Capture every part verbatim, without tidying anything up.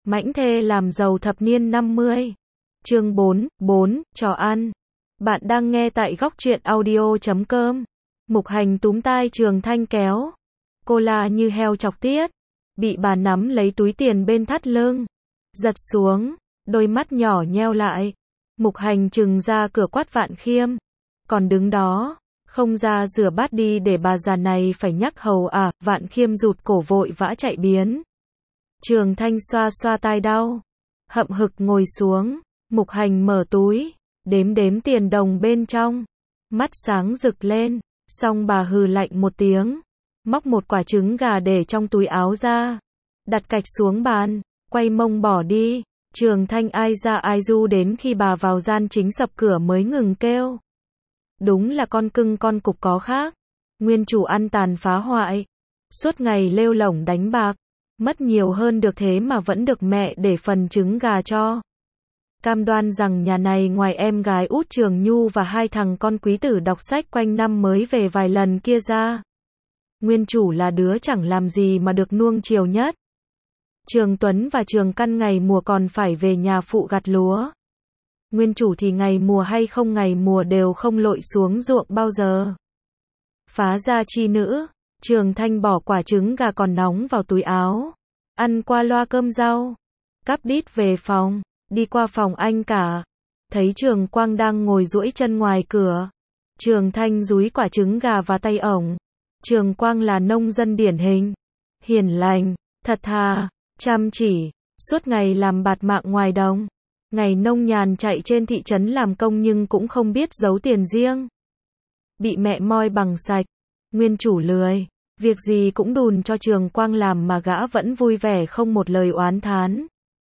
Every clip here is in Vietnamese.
Mãnh thê làm giàu thập niên năm mươi. Chương bốn, bốn, trò ăn. Bạn đang nghe tại góc truyện audio chấm com. Mục Hành túm tai Trường Thanh kéo. Cô la như heo chọc tiết. Bị bà nắm lấy túi tiền bên thắt lưng. Giật xuống, đôi mắt nhỏ nheo lại. Mục Hành trừng ra cửa quát Vạn Khiêm. Còn đứng đó, không ra rửa bát đi để bà già này phải nhắc hầu à. Vạn Khiêm rụt cổ vội vã chạy biến. Trường Thanh xoa xoa tai đau, hậm hực ngồi xuống. Mục Hành mở túi, đếm đếm tiền đồng bên trong, mắt sáng rực lên. Xong bà hừ lạnh một tiếng, móc một quả trứng gà để trong túi áo ra, đặt cạch xuống bàn, quay mông bỏ đi. Trường Thanh ai ra ai du đến khi bà vào gian chính sập cửa mới ngừng kêu. Đúng là con cưng con cục có khác. Nguyên chủ ăn tàn phá hoại, suốt ngày lêu lổng đánh bạc, mất nhiều hơn được thế mà vẫn được mẹ để phần trứng gà cho. Cam đoan rằng nhà này ngoài em gái út Trường Nhu và hai thằng con quý tử đọc sách quanh năm mới về vài lần kia ra, nguyên chủ là đứa chẳng làm gì mà được nuông chiều nhất. Trường Tuấn và Trường Căn ngày mùa còn phải về nhà phụ gặt lúa. Nguyên chủ thì ngày mùa hay không ngày mùa đều không lội xuống ruộng bao giờ. Phá gia chi nữ, Trường Thanh bỏ quả trứng gà còn nóng vào túi áo, ăn qua loa cơm rau, cắp đít về phòng. Đi qua phòng anh cả, thấy Trường Quang đang ngồi duỗi chân ngoài cửa. Trường Thanh dúi quả trứng gà vào tay ổng. Trường Quang là nông dân điển hình, hiền lành, thật thà, chăm chỉ, suốt ngày làm bạt mạng ngoài đồng. Ngày nông nhàn chạy trên thị trấn làm công nhưng cũng không biết giấu tiền riêng. Bị mẹ moi bằng sạch, nguyên chủ lười, việc gì cũng đùn cho Trường Quang làm mà gã vẫn vui vẻ không một lời oán thán.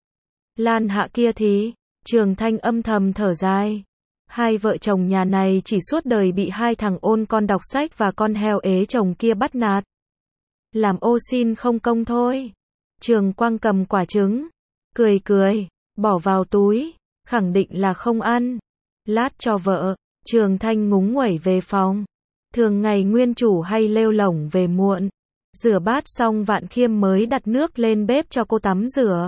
Lan Hạ kia thì, Trường Thanh âm thầm thở dài. Hai vợ chồng nhà này chỉ suốt đời bị hai thằng ôn con đọc sách và con heo ế chồng kia bắt nạt. Làm ô xin không công thôi. Trường Quang cầm quả trứng, cười cười, bỏ vào túi, khẳng định là không ăn. Lát cho vợ. Trường Thanh ngúng nguẩy về phòng. Thường ngày nguyên chủ hay lêu lổng về muộn. Rửa bát xong Vạn Khiêm mới đặt nước lên bếp cho cô tắm rửa.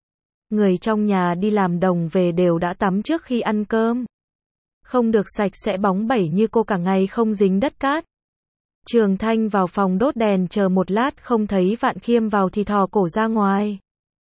Người trong nhà đi làm đồng về đều đã tắm trước khi ăn cơm. Không được sạch sẽ bóng bẩy như cô cả ngày không dính đất cát. Trường Thanh vào phòng đốt đèn chờ một lát không thấy Vạn Khiêm vào thì thò cổ ra ngoài.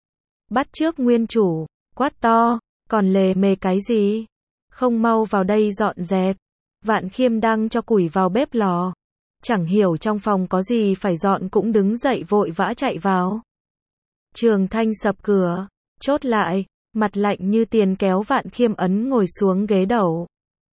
Bắt trước nguyên chủ, quát to, còn lề mề cái gì? Không mau vào đây dọn dẹp. Vạn Khiêm đang cho củi vào bếp lò. Chẳng hiểu trong phòng có gì phải dọn cũng đứng dậy vội vã chạy vào. Trường Thanh sập cửa, chốt lại, mặt lạnh như tiền kéo Vạn Khiêm ấn ngồi xuống ghế đầu.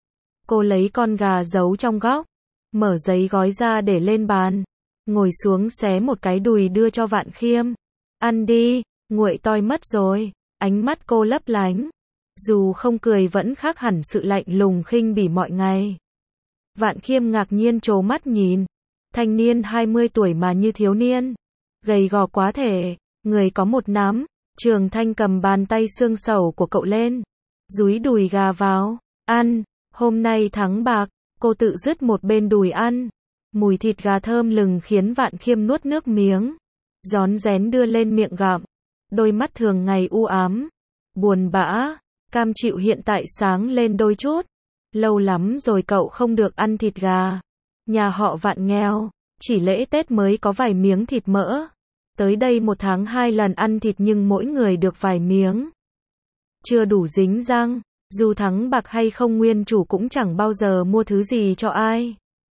Cô lấy con gà giấu trong góc, mở giấy gói ra để lên bàn, ngồi xuống xé một cái đùi đưa cho Vạn Khiêm. Ăn đi, nguội toi mất rồi. Ánh mắt cô lấp lánh, dù không cười vẫn khác hẳn sự lạnh lùng khinh bỉ mọi ngày. Vạn Khiêm ngạc nhiên trố mắt nhìn, thanh niên hai mươi tuổi mà như thiếu niên, gầy gò quá thể, người có một nắm. Trường Thanh cầm bàn tay xương sầu của cậu lên, dúi đùi gà vào, ăn, hôm nay thắng bạc. Cô tự dứt một bên đùi ăn, mùi thịt gà thơm lừng khiến Vạn Khiêm nuốt nước miếng, rón rén đưa lên miệng gặm, đôi mắt thường ngày u ám, buồn bã, cam chịu hiện tại sáng lên đôi chút. Lâu lắm rồi cậu không được ăn thịt gà, nhà họ Vạn nghèo, chỉ lễ Tết mới có vài miếng thịt mỡ. Tới đây một tháng hai lần ăn thịt nhưng mỗi người được vài miếng. Chưa đủ dính răng, dù thắng bạc hay không nguyên chủ cũng chẳng bao giờ mua thứ gì cho ai.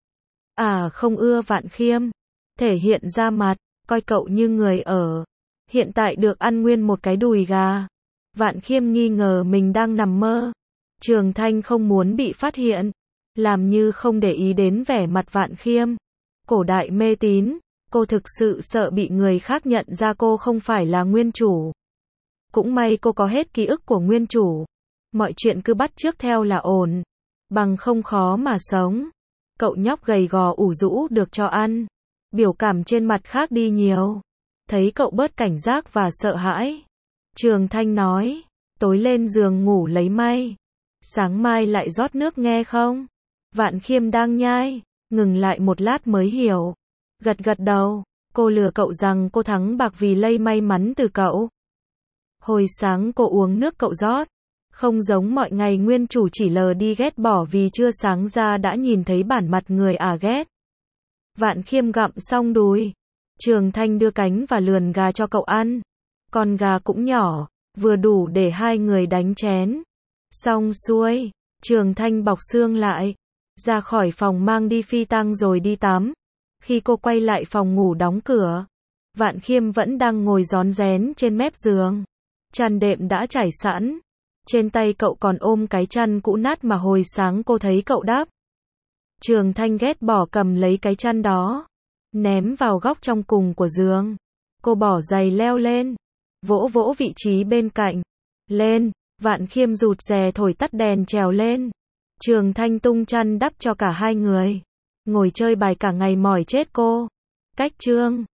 À không ưa Vạn Khiêm, thể hiện ra mặt, coi cậu như người ở. Hiện tại được ăn nguyên một cái đùi gà. Vạn Khiêm nghi ngờ mình đang nằm mơ. Trường Thanh không muốn bị phát hiện, làm như không để ý đến vẻ mặt Vạn Khiêm. Cổ đại mê tín. Cô thực sự sợ bị người khác nhận ra cô không phải là nguyên chủ. Cũng may cô có hết ký ức của nguyên chủ. Mọi chuyện cứ bắt chước theo là ổn. Bằng không khó mà sống. Cậu nhóc gầy gò ủ rũ được cho ăn. Biểu cảm trên mặt khác đi nhiều. Thấy cậu bớt cảnh giác và sợ hãi. Trường Thanh nói, tối lên giường ngủ lấy may. Sáng mai lại rót nước nghe không? Vạn Khiêm đang nhai, ngừng lại một lát mới hiểu. Gật gật đầu, cô lừa cậu rằng cô thắng bạc vì lây may mắn từ cậu. Hồi sáng cô uống nước cậu rót. Không giống mọi ngày nguyên chủ chỉ lờ đi ghét bỏ vì chưa sáng ra đã nhìn thấy bản mặt người à ghét. Vạn Khiêm gặm xong đùi. Trường Thanh đưa cánh và lườn gà cho cậu ăn. Con gà cũng nhỏ, vừa đủ để hai người đánh chén. Xong xuôi, Trường Thanh bọc xương lại, ra khỏi phòng mang đi phi tang rồi đi tắm. Khi cô quay lại phòng ngủ đóng cửa, Vạn Khiêm vẫn đang ngồi rón rén trên mép giường. Chăn đệm đã trải sẵn. Trên tay cậu còn ôm cái chăn cũ nát mà hồi sáng cô thấy cậu đắp. Trường Thanh ghét bỏ cầm lấy cái chăn đó, ném vào góc trong cùng của giường. Cô bỏ giày leo lên, vỗ vỗ vị trí bên cạnh. Lên, Vạn Khiêm rụt rè thổi tắt đèn trèo lên. Trường Thanh tung chăn đắp cho cả hai người. Ngồi chơi bài cả ngày mỏi chết cô. Cách chương